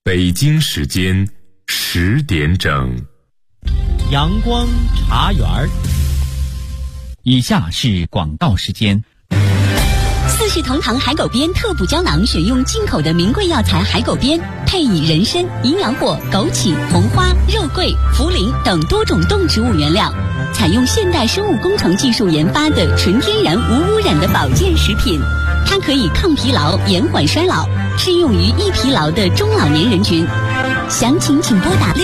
北京时间10点整， 阳光茶园。 以下是广告时间。 四世同堂海狗鞭特补胶囊选用进口的名贵药材海狗鞭，配以人参、营养果、枸杞、红花、肉桂、茯苓等多种动植物原料，采用现代生物工程技术研发的纯天然无污染的保健食品。它可以抗疲劳、延缓衰老，适用于易疲劳的中老年人群。详情请拨打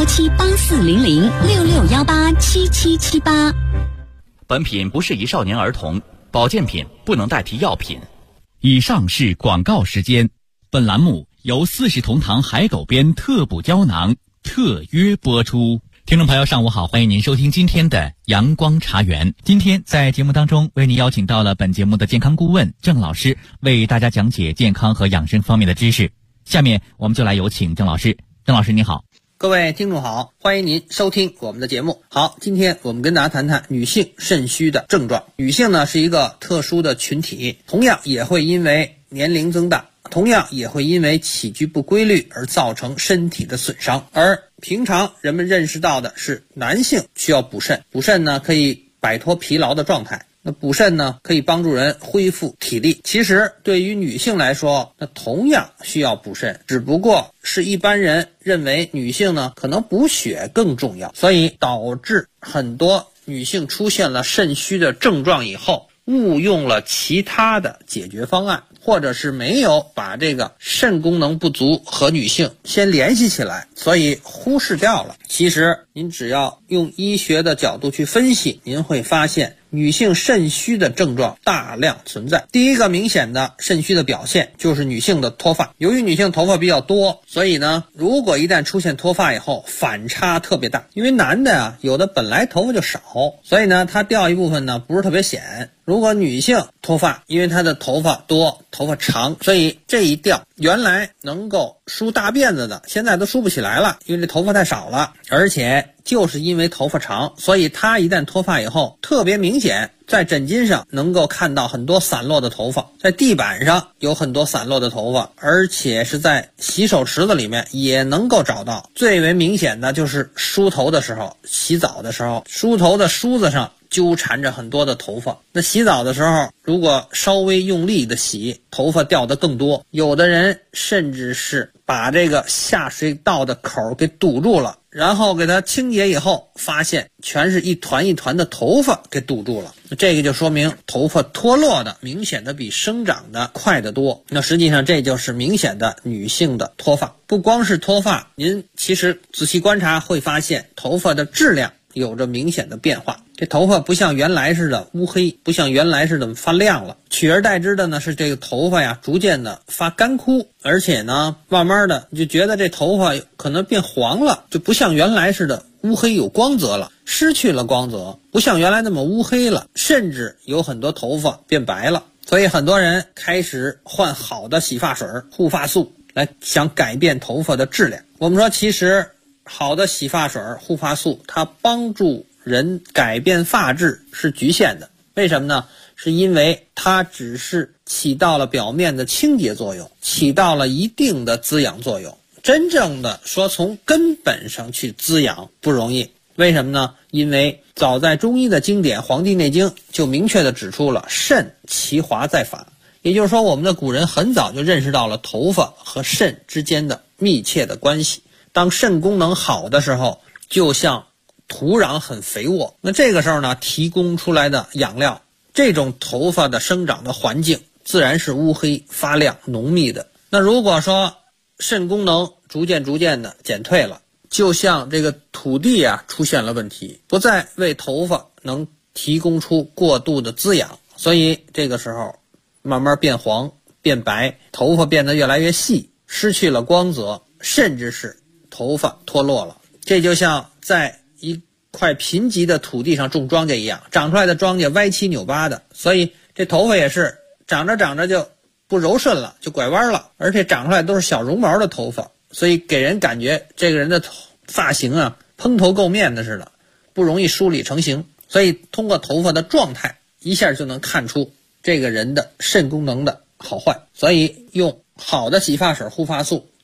6617840066187778。 本品不适宜少年儿童，保健品不能代替药品。以上是广告时间。本栏目由四世同堂海狗鞭特补胶囊特约播出。听众朋友上午好，欢迎您收听今天的阳光茶园。今天在节目当中为您邀请到了本节目的健康顾问郑老师，为大家讲解健康和养生方面的知识。下面我们就来有请郑老师。郑老师你好。 各位听众好，欢迎您收听我们的节目。好，今天我们跟大家谈谈女性肾虚的症状。女性呢是一个特殊的群体，同样也会因为年龄增大，同样也会因为起居不规律而造成身体的损伤。而平常人们认识到的是男性需要补肾，补肾呢可以摆脱疲劳的状态，那补肾呢可以帮助人恢复体力。其实对于女性来说，那同样需要补肾，只不过是一般人认为女性呢可能补血更重要，所以导致很多女性出现了肾虚的症状以后，误用了其他的解决方案，或者是没有把这个肾功能不足和女性先联系起来，所以忽视掉了。其实您只要用医学的角度去分析，您会发现女性肾虚的症状大量存在。第一个明显的肾虚的表现就是女性的脱发。由于女性头发比较多，所以呢，如果一旦出现脱发以后，反差特别大。因为男的啊，有的本来头发就少，所以呢，他掉一部分呢不是特别显。如果女性脱发，因为她的头发多、头发长，所以这一掉，原来能够梳大辫子的，现在都梳不起来了，因为这头发太少了。而且就是因为头发长，所以它一旦脱发以后特别明显，在枕巾上能够看到很多散落的头发，在地板上有很多散落的头发，而且是在洗手池子里面也能够找到。最为明显的就是梳头的时候，洗澡的时候，梳头的梳子上纠缠着很多的头发。那洗澡的时候如果稍微用力的洗，头发掉得更多。有的人甚至是把这个下水道的口给堵住了，然后给它清洁以后，发现全是一团一团的头发给堵住了。这个就说明头发脱落的明显的比生长的快得多。那实际上这就是明显的女性的脱发。不光是脱发，您其实仔细观察会发现头发的质量有着明显的变化。这头发不像原来似的乌黑，不像原来似的发亮了，取而代之的呢是这个头发呀逐渐的发干枯，而且呢慢慢的你就觉得这头发可能变黄了，就不像原来似的乌黑有光泽了，失去了光泽，不像原来那么乌黑了，甚至有很多头发变白了。所以很多人开始换好的洗发水、护发素来想改变头发的质量。我们说其实好的洗发水、护发素它帮助人改变发质是局限的。为什么呢？是因为它只是起到了表面的清洁作用，起到了一定的滋养作用。真正的说从根本上去滋养不容易。为什么呢？因为早在中医的经典《黄帝内经》就明确的指出了肾其华在发。也就是说，我们的古人很早就认识到了头发和肾之间的密切的关系。当肾功能好的时候，就像土壤很肥沃，那这个时候呢，提供出来的养料，这种头发的生长的环境自然是乌黑发亮浓密的。那如果说肾功能逐渐的减退了，就像这个土地啊出现了问题，不再为头发能提供出过度的滋养，所以这个时候慢慢变黄变白，头发变得越来越细，失去了光泽，甚至是头发脱落了。这就像在一块贫瘠的土地上种庄稼一样，长出来的庄稼歪七扭八的，所以这头发也是长着就不柔顺了，就拐弯了，而且长出来都是小绒毛的头发，所以给人感觉这个人的发型啊蓬头垢面的似的，不容易梳理成型。所以通过头发的状态一下就能看出这个人的肾功能的好坏。所以用好的洗发水、护发素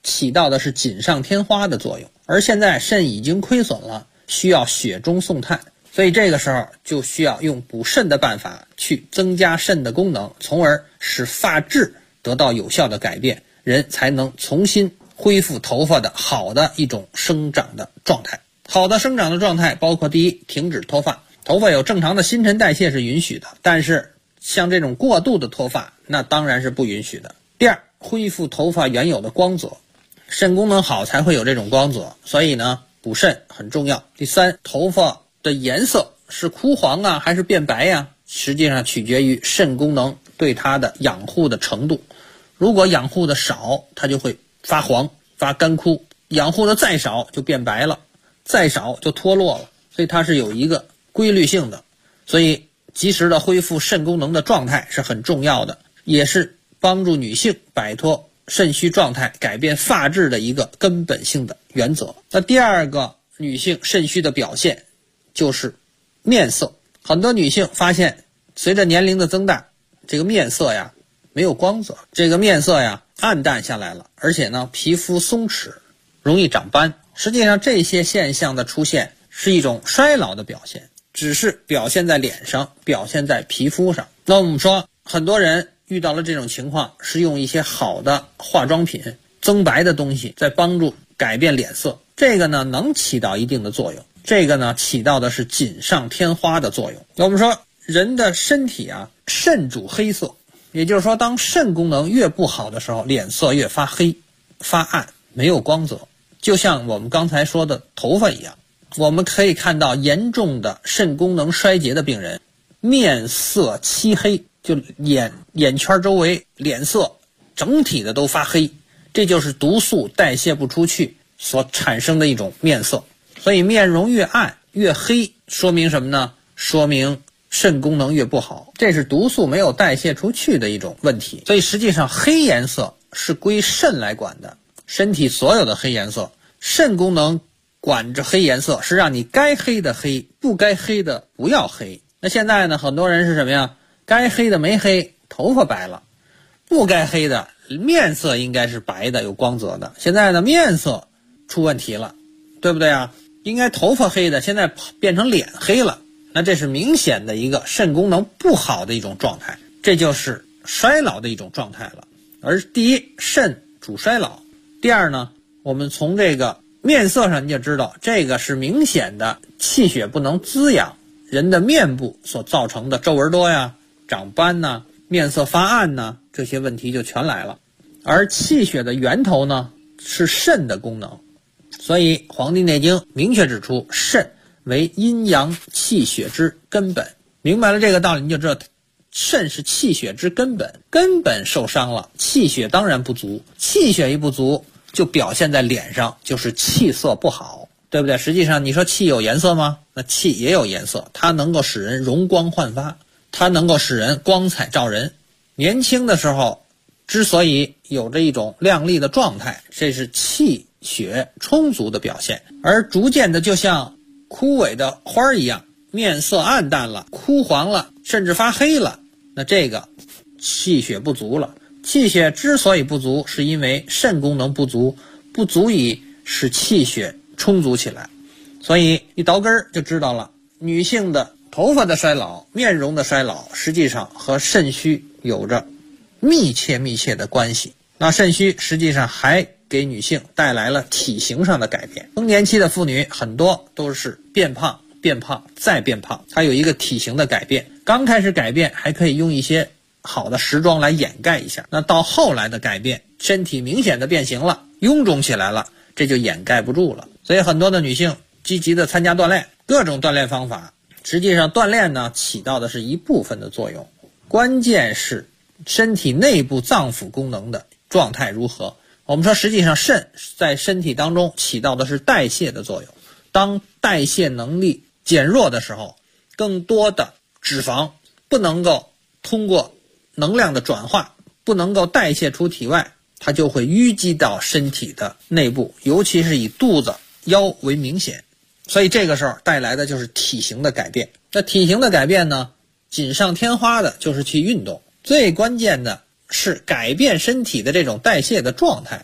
起到的是锦上添花的作用。而现在肾已经亏损了，需要血中送炭，所以这个时候就需要用补肾的办法去增加肾的功能，从而使发质得到有效的改变，人才能重新恢复头发的好的一种生长的状态。好的生长的状态包括第一，停止脱发。头发有正常的新陈代谢是允许的，但是像这种过度的脱发那当然是不允许的。第二，恢复头发原有的光泽，肾功能好才会有这种光泽，所以呢补肾很重要。第三，头发的颜色是枯黄啊还是变白呀，实际上取决于肾功能对它的养护的程度。如果养护的少，它就会发黄发干枯，养护的再少就变白了，再少就脱落了，所以它是有一个规律性的。所以及时的恢复肾功能的状态是很重要的，也是帮助女性摆脱肾虚状态改变发质的一个根本性的原则。那第二个女性肾虚的表现就是面色。很多女性发现随着年龄的增大，这个面色呀没有光泽，这个面色呀暗淡下来了，而且呢皮肤松弛，容易长斑。实际上这些现象的出现是一种衰老的表现，只是表现在脸上，表现在皮肤上。那我们说很多人遇到了这种情况，是用一些好的化妆品增白的东西在帮助改变脸色，这个呢能起到一定的作用，这个呢起到的是锦上添花的作用。我们说人的身体啊，肾主黑色，也就是说当肾功能越不好的时候，脸色越发黑发暗，没有光泽。就像我们刚才说的头发一样，我们可以看到严重的肾功能衰竭的病人面色漆黑，就眼圈周围脸色整体的都发黑，这就是毒素代谢不出去所产生的一种面色。所以面容越暗越黑，说明什么呢？说明肾功能越不好，这是毒素没有代谢出去的一种问题。所以实际上黑颜色是归肾来管的，身体所有的黑颜色，肾功能管着黑颜色，是让你该黑的黑，不该黑的不要黑。那现在呢，很多人是什么呀？该黑的没黑，头发白了；不该黑的面色应该是白的有光泽的，现在呢面色出问题了，对不对啊？应该头发黑的现在变成脸黑了，那这是明显的一个肾功能不好的一种状态，这就是衰老的一种状态了。而第一，肾主衰老；第二呢，我们从这个面色上你就知道，这个是明显的气血不能滋养人的面部所造成的皱纹多呀、长斑呐、面色发暗呐，这些问题就全来了。而气血的源头呢是肾的功能，所以《黄帝内经》明确指出，肾为阴阳气血之根本。明白了这个道理，你就知道肾是气血之根本，根本受伤了，气血当然不足，气血一不足就表现在脸上，就是气色不好，对不对？实际上你说气有颜色吗？那气也有颜色，它能够使人容光焕发，它能够使人光彩照人。年轻的时候之所以有着一种亮丽的状态，这是气血充足的表现。而逐渐的就像枯萎的花一样，面色暗淡了，枯黄了，甚至发黑了，那这个气血不足了。气血之所以不足，是因为肾功能不足，不足以使气血充足起来。所以一倒根儿就知道了，女性的头发的衰老、面容的衰老，实际上和肾虚有着密切的关系。那肾虚实际上还给女性带来了体型上的改变。更年期的妇女很多都是变胖再变胖，它有一个体型的改变。刚开始改变还可以用一些好的时装来掩盖一下，那到后来的改变，身体明显的变形了，臃肿起来了，这就掩盖不住了。所以很多的女性积极的参加锻炼，各种锻炼方法，实际上锻炼呢起到的是一部分的作用，关键是身体内部脏腑功能的状态如何。我们说实际上肾在身体当中起到的是代谢的作用，当代谢能力减弱的时候，更多的脂肪不能够通过能量的转化，不能够代谢出体外，它就会淤积到身体的内部，尤其是以肚子、腰为明显。所以这个时候带来的就是体型的改变。那体型的改变呢，锦上添花的就是去运动，最关键的是改变身体的这种代谢的状态，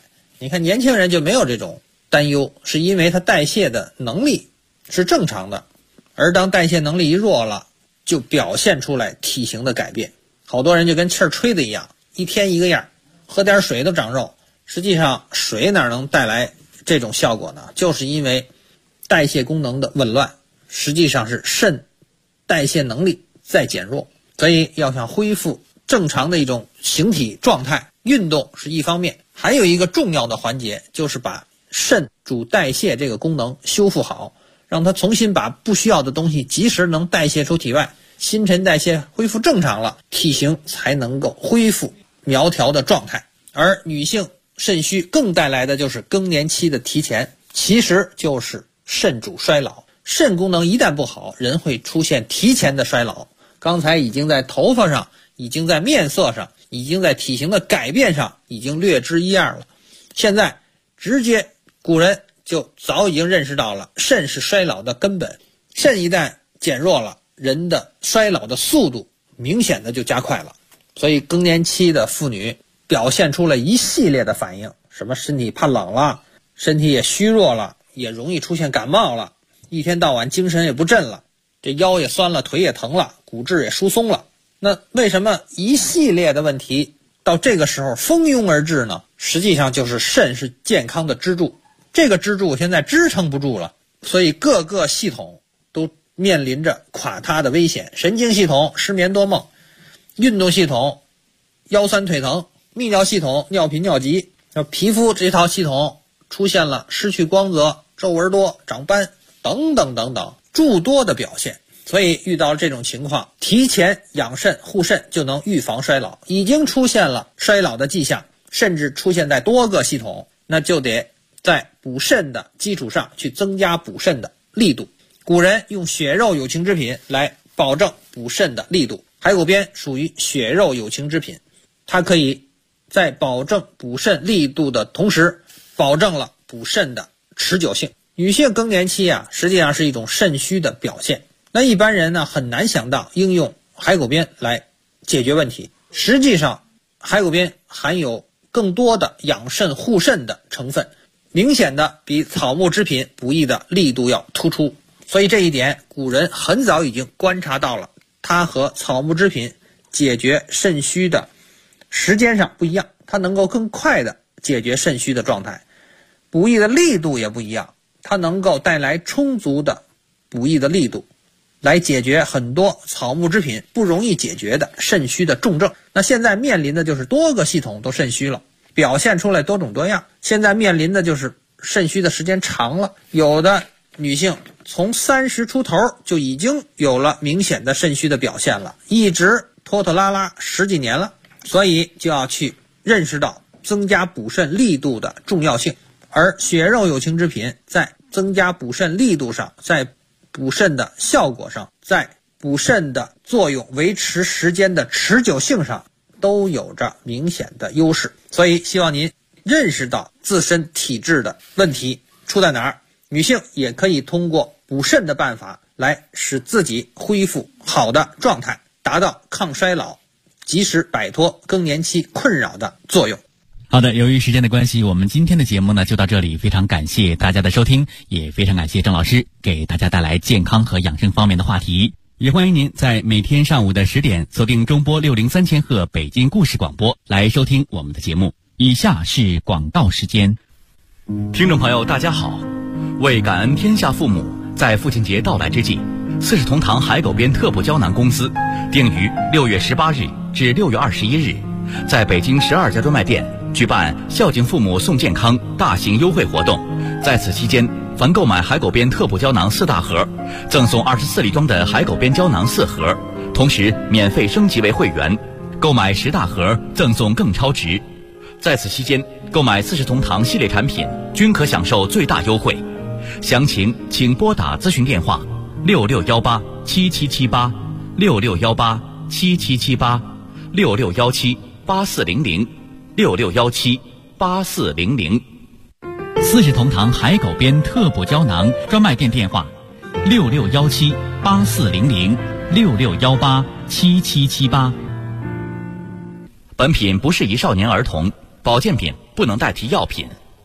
你看年轻人就没有这种担忧，是因为他代谢的能力是正常的，而当代谢能力一弱了，就表现出来体型的改变。好多人就跟气儿吹的一样，一天一个样，喝点水都长肉。实际上水哪能带来这种效果呢？就是因为代谢功能的紊乱，实际上是肾代谢能力在减弱。所以要想恢复正常的一种形体状态，运动是一方面，还有一个重要的环节就是把肾主代谢这个功能修复好，让它重新把不需要的东西及时能代谢出体外，新陈代谢恢复正常了，体型才能够恢复苗条的状态。而女性肾虚更带来的就是更年期的提前，其实就是肾主衰老。肾功能一旦不好，人会出现提前的衰老。刚才已经在头发上，已经在面色上，已经在体型的改变上已经略知一二了。现在直接古人就早已经认识到了肾是衰老的根本，肾一旦减弱了，人的衰老的速度明显的就加快了。所以更年期的妇女表现出了一系列的反应，什么身体怕冷了，身体也虚弱了，也容易出现感冒了，一天到晚精神也不振了，这腰也酸了，腿也疼了，骨质也疏松了。那为什么一系列的问题到这个时候蜂拥而至呢？实际上就是肾是健康的支柱，这个支柱现在支撑不住了，所以各个系统都面临着垮塌的危险。神经系统失眠多梦，运动系统腰酸腿疼，泌尿系统尿频尿急，皮肤这套系统出现了失去光泽、皱纹多、长斑等等等等诸多的表现。所以遇到这种情况，提前养肾护肾就能预防衰老。已经出现了衰老的迹象，甚至出现在多个系统，那就得在补肾的基础上去增加补肾的力度。古人用血肉有情之品来保证补肾的力度，海狗鞭属于血肉有情之品，它可以在保证补肾力度的同时，保证了补肾的持久性。女性更年期实际上是一种肾虚的表现。那一般人呢很难想到应用海狗鞭来解决问题。实际上海狗鞭含有更多的养肾护肾的成分，明显的比草木之品补益的力度要突出。所以这一点古人很早已经观察到了，它和草木之品解决肾虚的时间上不一样，它能够更快的解决肾虚的状态，补益的力度也不一样，它能够带来充足的补益的力度，来解决很多草木之品不容易解决的肾虚的重症。那现在面临的就是多个系统都肾虚了，表现出来多种多样。现在面临的就是肾虚的时间长了，有的女性从30出头就已经有了明显的肾虚的表现了，一直拖拖拉拉10几年了，所以就要去认识到增加补肾力度的重要性。而血肉有情之品在增加补肾力度上，在补肾的效果上，在补肾的作用维持时间的持久性上都有着明显的优势。所以希望您认识到自身体质的问题出在哪儿，女性也可以通过补肾的办法来使自己恢复好的状态，达到抗衰老、及时摆脱更年期困扰的作用。 好的，由于时间的关系，我们今天的节目呢就到这里，非常感谢大家的收听，也非常感谢郑老师给大家带来健康和养生方面的话题。也欢迎您在每天上午的10点锁定中波603千赫北京故事广播来收听我们的节目。以下是广告时间。听众朋友大家好，为感恩天下父母，在父亲节到来之际，4世同堂海狗鞭特步胶囊公司定于6月18日至6月21日在北京12家专卖店举办孝敬父母送健康大型优惠活动。在此期间，凡购买海狗鞭特步胶囊4大盒，赠送24粒装的海狗鞭胶囊4盒，同时免费升级为会员，购买10大盒赠送更超值。在此期间，购买4世同堂系列产品均可享受最大优惠。详情请拨打咨询电话66187778 66187778 66178400 66178400。4世同堂海狗鞭特步胶囊专卖店电话66178400 66187778。本品不适宜少年儿童，保健品不能代替药品。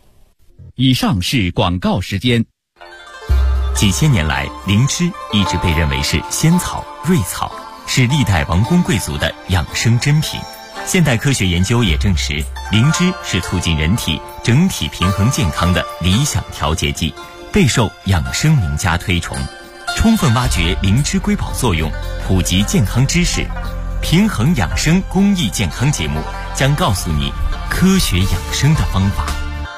以上是广告时间。 几千年来，灵芝一直被认为是仙草、瑞草，是历代王公贵族的养生珍品。现代科学研究也证实，灵芝是促进人体整体平衡健康的理想调节剂，备受养生名家推崇。充分挖掘灵芝瑰宝作用，普及健康知识，平衡养生公益健康节目将告诉你科学养生的方法。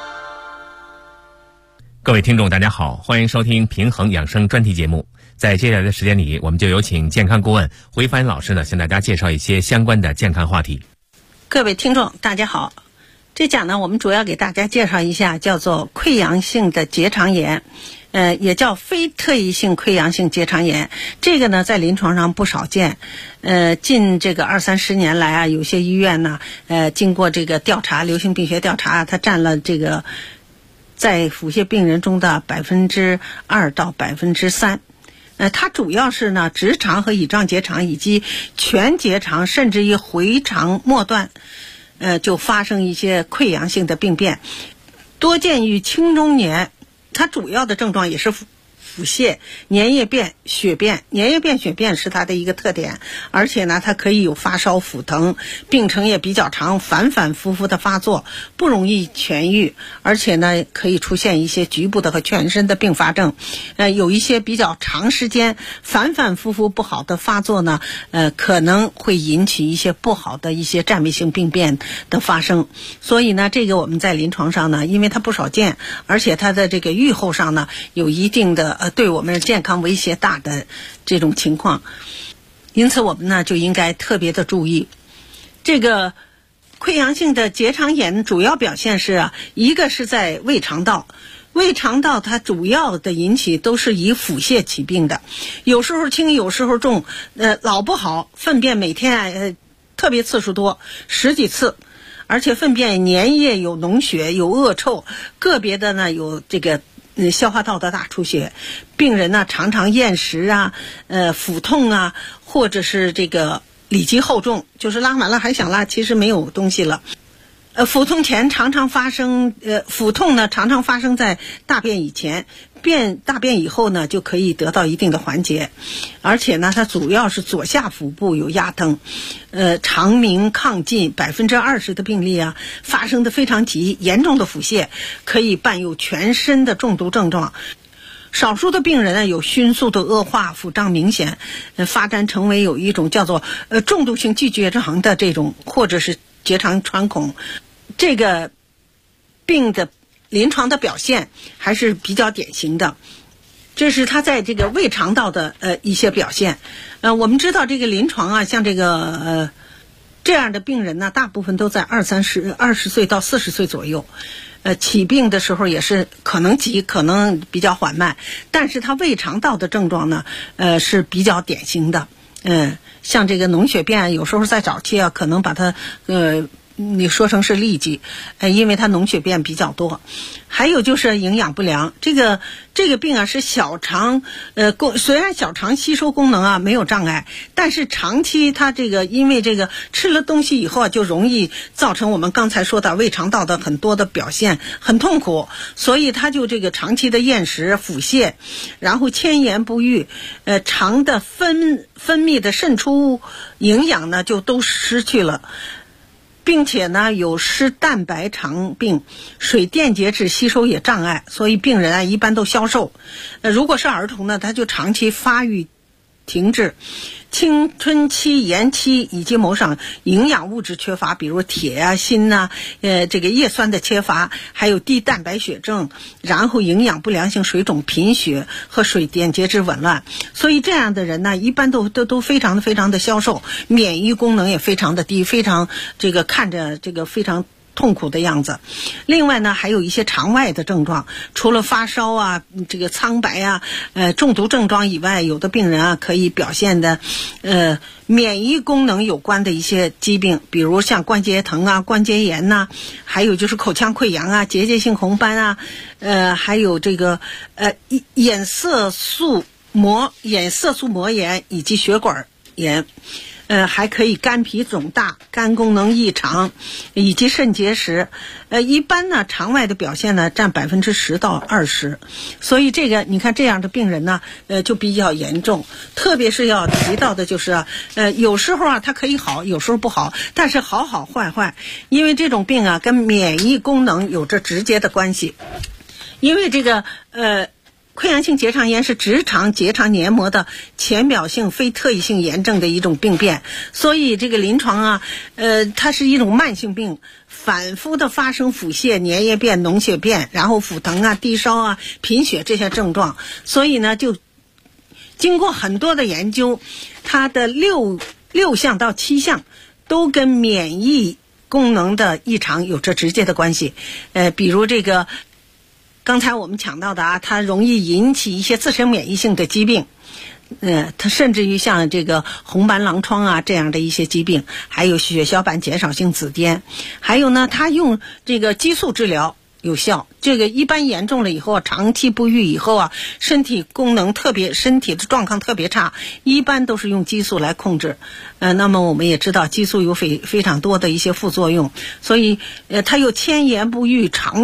各位听众大家好，欢迎收听平衡养生专题节目。在接下来的时间里，我们就有请健康顾问回帆老师呢，向大家介绍一些相关的健康话题。 各位听众大家好，这讲呢我们主要给大家介绍一下叫做溃疡性的结肠炎，也叫非特异性溃疡性结肠炎。这个呢在临床上不少见，近这个20-30年来啊，有些医院呢经过这个调查，流行病学调查，它占了这个在腹泻病人中的2%到3%。它主要是呢直肠和乙状结肠以及全结肠甚至于回肠末段就发生一些溃疡性的病变，多见于青中年。它主要的症状也是腹泻、粘液便、血便。粘液便、血便是它的一个特点，而且呢它可以有发烧、腹疼，病程也比较长，反反复复的发作，不容易痊愈，而且呢可以出现一些局部的和全身的并发症。有一些比较长时间反反复复不好的发作呢，可能会引起一些不好的一些占位性病变的发生。所以呢这个我们在临床上呢，因为它不少见，而且它的这个预后上呢有一定的对我们健康威胁大的这种情况，因此我们呢就应该特别的注意。这个溃疡性的结肠炎主要表现是一个是在胃肠道，胃肠道它主要的引起都是以腹泻起病的，有时候轻有时候重，老不好，粪便每天特别次数多，10几次，而且粪便粘液有脓血有恶臭，个别的呢有这个消化道的大出血，病人呢常常厌食啊，腹痛啊，或者是这个里积厚重，就是拉完了还想拉，其实没有东西了。腹痛前常常发生，腹痛呢常常发生在大便以前，大便以后呢就可以得到一定的缓解，而且呢它主要是左下腹部有压疼，肠鸣亢进，20%的病例啊发生的非常急，严重的腹泻可以伴有全身的中毒症状。少数的病人呢有迅速的恶化，腹胀明显，发展成为有一种叫做重度性巨结肠的这种，或者是结肠穿孔。这个病的临床的表现还是比较典型的，这是他在这个胃肠道的一些表现。我们知道这个临床啊，像这个这样的病人呢，大部分都在20岁到40岁左右。起病的时候也是可能急，可能比较缓慢，但是他胃肠道的症状呢，是比较典型的。像这个脓血便，有时候在早期啊，可能把它你说成是痢疾，因为它脓血便比较多。还有就是营养不良，这个病啊是小肠虽然小肠吸收功能啊没有障碍，但是长期它这个因为这个吃了东西以后啊，就容易造成我们刚才说的胃肠道的很多的表现，很痛苦，所以它就这个长期的厌食、腹泻，然后迁延不愈，肠的分泌的渗出营养呢就都失去了。并且呢有失蛋白肠病，水电解质吸收也障碍，所以病人啊一般都消瘦。如果是儿童呢，他就长期发育停滞，青春期延期以及某种营养物质缺乏，比如铁啊、锌啊，这个叶酸的缺乏，还有低蛋白血症，然后营养不良性水肿、贫血和水电解质紊乱。所以这样的人呢，一般都非常的消瘦，免疫功能也非常的低，非常这个看着这个非常痛苦的样子。另外呢还有一些肠外的症状，除了发烧啊、这个苍白啊、中毒症状以外，有的病人啊可以表现的免疫功能有关的一些疾病，比如像关节疼啊、关节炎呐，还有就是口腔溃疡啊、结节性红斑啊，还有这个眼色素膜炎以及血管炎。 还可以肝脾肿大、肝功能异常以及肾结石。一般呢肠外的表现呢占10%到20%，所以这个你看这样的病人呢就比较严重。特别是要提到的就是有时候它可以好，有时候不好，但是好好坏坏，因为这种病跟免疫功能有着直接的关系。因为这个溃疡性结肠炎是直肠结肠黏膜的浅表性非特异性炎症的一种病变，所以这个临床它是一种慢性病，反复的发生腹泻、粘液便、脓血便，然后腹疼低烧贫血这些症状。所以呢就经过很多的研究，它的6项到7项都跟免疫功能的异常有着直接的关系。比如这个刚才我们讲到的它容易引起一些自身免疫性的疾病，它甚至于像这个红斑狼疮这样的一些疾病，还有血小板减少性紫癜，还有呢它用这个激素治疗有效。这个一般严重了以后，长期不愈以后身体的状况特别差，一般都是用激素来控制。那么我们也知道激素有非常多的一些副作用，所以它有迁延不愈，长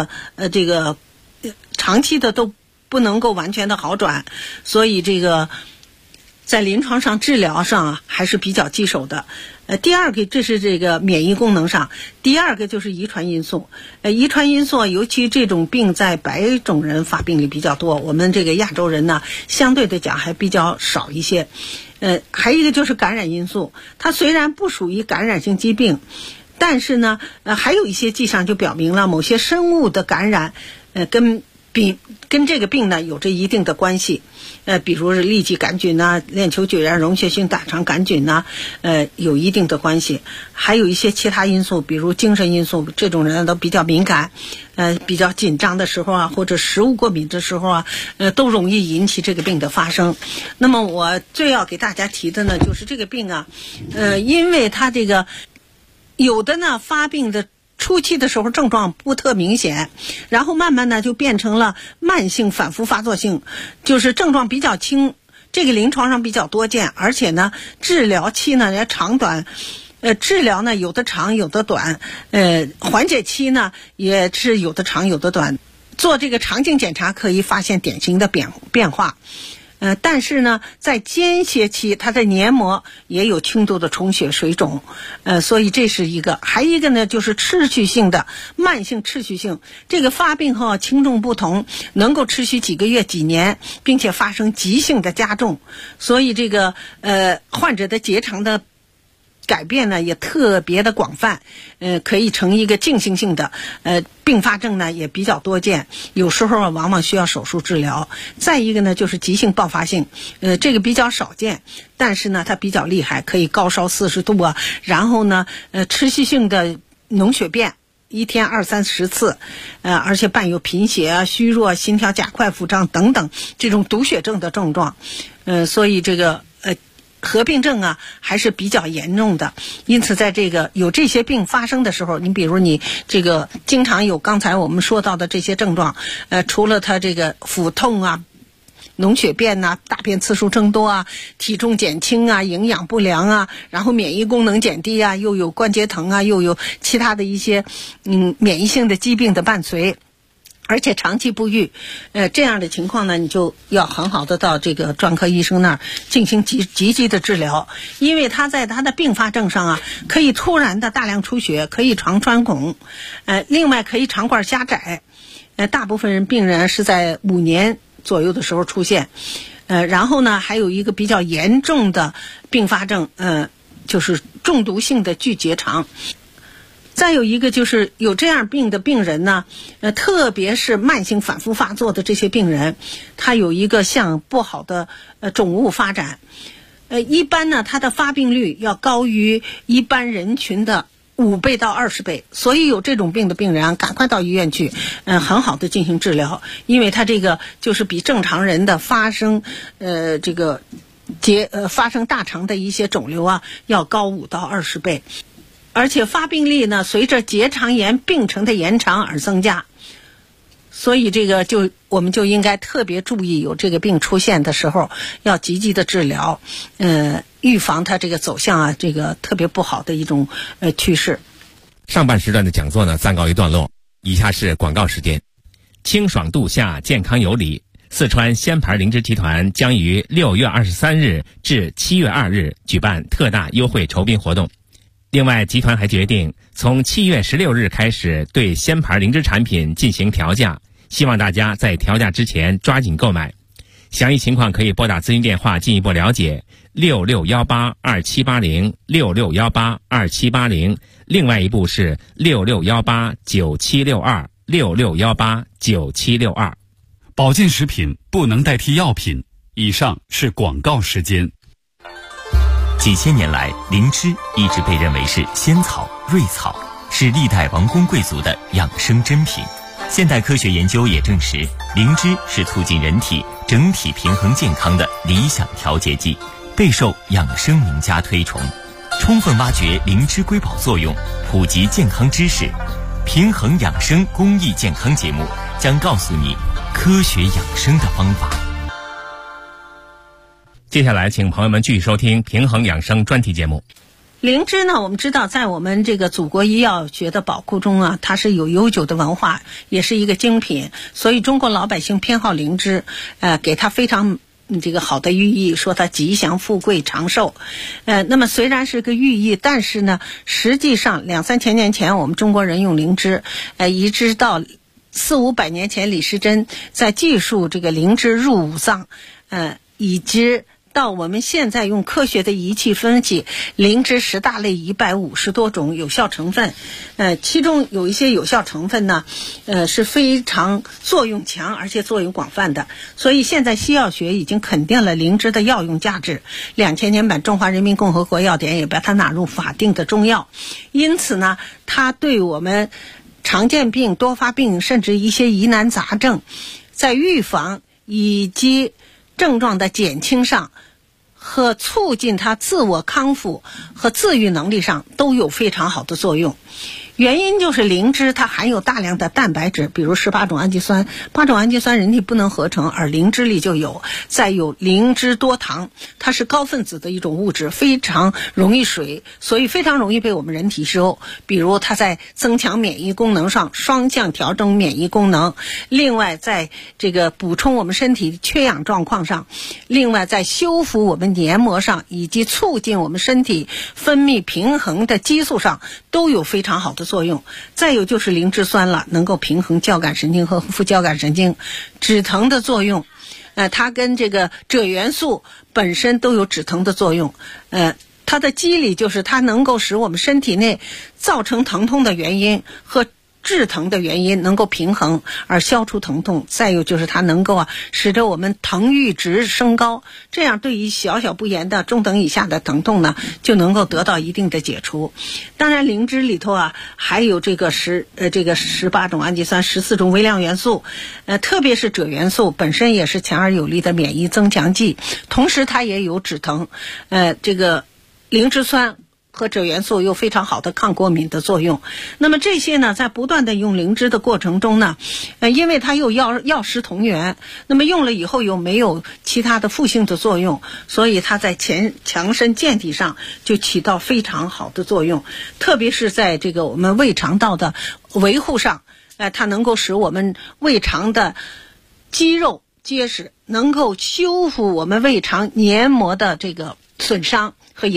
期的都不能够完全的好转，所以这个在临床上治疗上还是比较棘手的。第二个，这是这个免疫功能上，第二个就是遗传因素。遗传因素尤其这种病在白种人发病率比较多，我们这个亚洲人呢相对的讲还比较少一些。还有一个就是感染因素，它虽然不属于感染性疾病，但是呢还有一些迹象就表明了某些生物的感染跟这个病呢有着一定的关系。比如是痢疾杆菌链球菌溶血性大肠杆菌有一定的关系。还有一些其他因素，比如精神因素，这种人都比较敏感，比较紧张的时候或者食物过敏的时候都容易引起这个病的发生。那么我最要给大家提的呢就是这个病因为它这个有的呢发病的初期的时候症状不特明显，然后慢慢呢就变成了慢性反复发作性，就是症状比较轻，这个临床上比较多见，而且呢治疗期呢也长短，治疗呢有的长有的短，缓解期呢也是有的长有的短。做这个肠镜检查可以发现典型的变化。但是呢在间歇期它的黏膜也有轻度的充血水肿，所以这是一个。还一个呢就是持续性的慢性持续性，这个发病后轻重不同，能够持续几个月几年，并且发生急性的加重，所以这个患者的结肠的改变呢也特别的广泛，可以成一个进行性的并发症呢也比较多见，有时候往往需要手术治疗。再一个呢就是急性爆发性，这个比较少见，但是呢它比较厉害，可以高烧40度然后呢持续性的脓血便一天20-30次，而且伴有贫血虚弱、心跳加快、腹胀等等这种毒血症的症状。所以这个合并症还是比较严重的。因此在这个有这些病发生的时候，你比如你这个经常有刚才我们说到的这些症状，除了他这个腹痛脓血便大便次数增多体重减轻营养不良然后免疫功能减低又有关节疼又有其他的一些免疫性的疾病的伴随，而且长期不愈，这样的情况呢，你就要很好的到这个专科医生那儿进行积极的治疗。因为他在他的并发症上可以突然的大量出血，可以肠穿孔，另外可以肠管狭窄，大部分病人是在5年左右的时候出现，然后呢还有一个比较严重的并发症，就是中毒性的巨结肠。再有一个就是有这样病的病人呢，特别是慢性反复发作的这些病人，他有一个向不好的肿物发展，一般呢他的发病率要高于一般人群的5倍到20倍，所以有这种病的病人赶快到医院去，很好的进行治疗，因为他这个就是比正常人的发生发生大肠的一些肿瘤要高5到20倍。而且发病率呢随着结肠炎病程的延长而增加， 所以这个我们就应该特别注意，有这个病出现的时候要积极的治疗，预防它这个走向这个特别不好的一种趋势。 上半时段的讲座呢暂告一段落，以下是广告时间。清爽度夏，健康有理。四川仙牌灵芝集团将于6月23日至7月2日举办特大优惠酬宾活动。另外，集团还决定从7月16日开始对仙牌灵芝产品进行调价，希望大家在调价之前抓紧购买。详细情况可以拨打咨询电话进一步了解，66182780 66182780，另外一部是66189762 66189762。 保健食品不能代替药品。以上是广告时间。 几千年来，灵芝一直被认为是仙草、瑞草，是历代王公贵族的养生珍品。现代科学研究也证实，灵芝是促进人体整体平衡健康的理想调节剂，备受养生名家推崇。充分挖掘灵芝瑰宝作用，普及健康知识，平衡养生公益健康节目将告诉你科学养生的方法。 接下来请朋友们继续收听平衡养生专题节目。 灵芝呢，我们知道在我们这个祖国医药学的宝库中它是有悠久的文化，也是一个精品，所以中国老百姓偏好灵芝，给它非常这个好的寓意，说它吉祥富贵长寿。那么虽然是个寓意，但是呢，实际上2-3千年前我们中国人用灵芝，一直到400-500年前李时珍在记述这个灵芝入五脏，以及到我们现在用科学的仪器分析灵芝10大类150多种有效成分，其中有一些有效成分呢，是非常作用强而且作用广泛的，所以现在西药学已经肯定了灵芝的药用价值。2000年版中华人民共和国药典也把它纳入法定的中药，因此呢，它对我们常见病、多发病甚至一些疑难杂症，在预防以及症状的减轻上和促进它自我康复和自愈能力上都有非常好的作用。原因就是灵芝它含有大量的蛋白质，比如18种氨基酸，8种氨基酸人体不能合成，而灵芝里就有。再有灵芝多糖，它是高分子的一种物质，非常容易水，所以非常容易被我们人体吸收。比如它在增强免疫功能上双向调整免疫功能，另外在这个补充我们身体缺氧状况上，另外在修复我们黏膜上，以及促进我们身体分泌平衡的激素上都有非常好的作用。再有就是灵芝酸了，能够平衡交感神经和副交感神经，止疼的作用。它跟这个赭元素本身都有止疼的作用。它的机理就是它能够使我们身体内造成疼痛的原因和致疼的原因能够平衡而消除疼痛。再有就是它能够使得我们疼阈值升高，这样对于小小不言的中等以下的疼痛呢，就能够得到一定的解除。当然灵芝里头还有这个18种氨基酸，14种微量元素，特别是赭元素本身也是强而有力的免疫增强剂，同时它也有止疼。这个灵芝酸和赭元素有非常好的抗过敏的作用。那么这些呢，在不断的用灵芝的过程中呢，因为它有药食同源，那么用了以后又没有其他的负性的作用，所以它在强身健体上就起到非常好的作用。特别是在这个我们胃肠道的维护上，它能够使我们胃肠的肌肉结实，能够修复我们胃肠黏膜的这个损伤。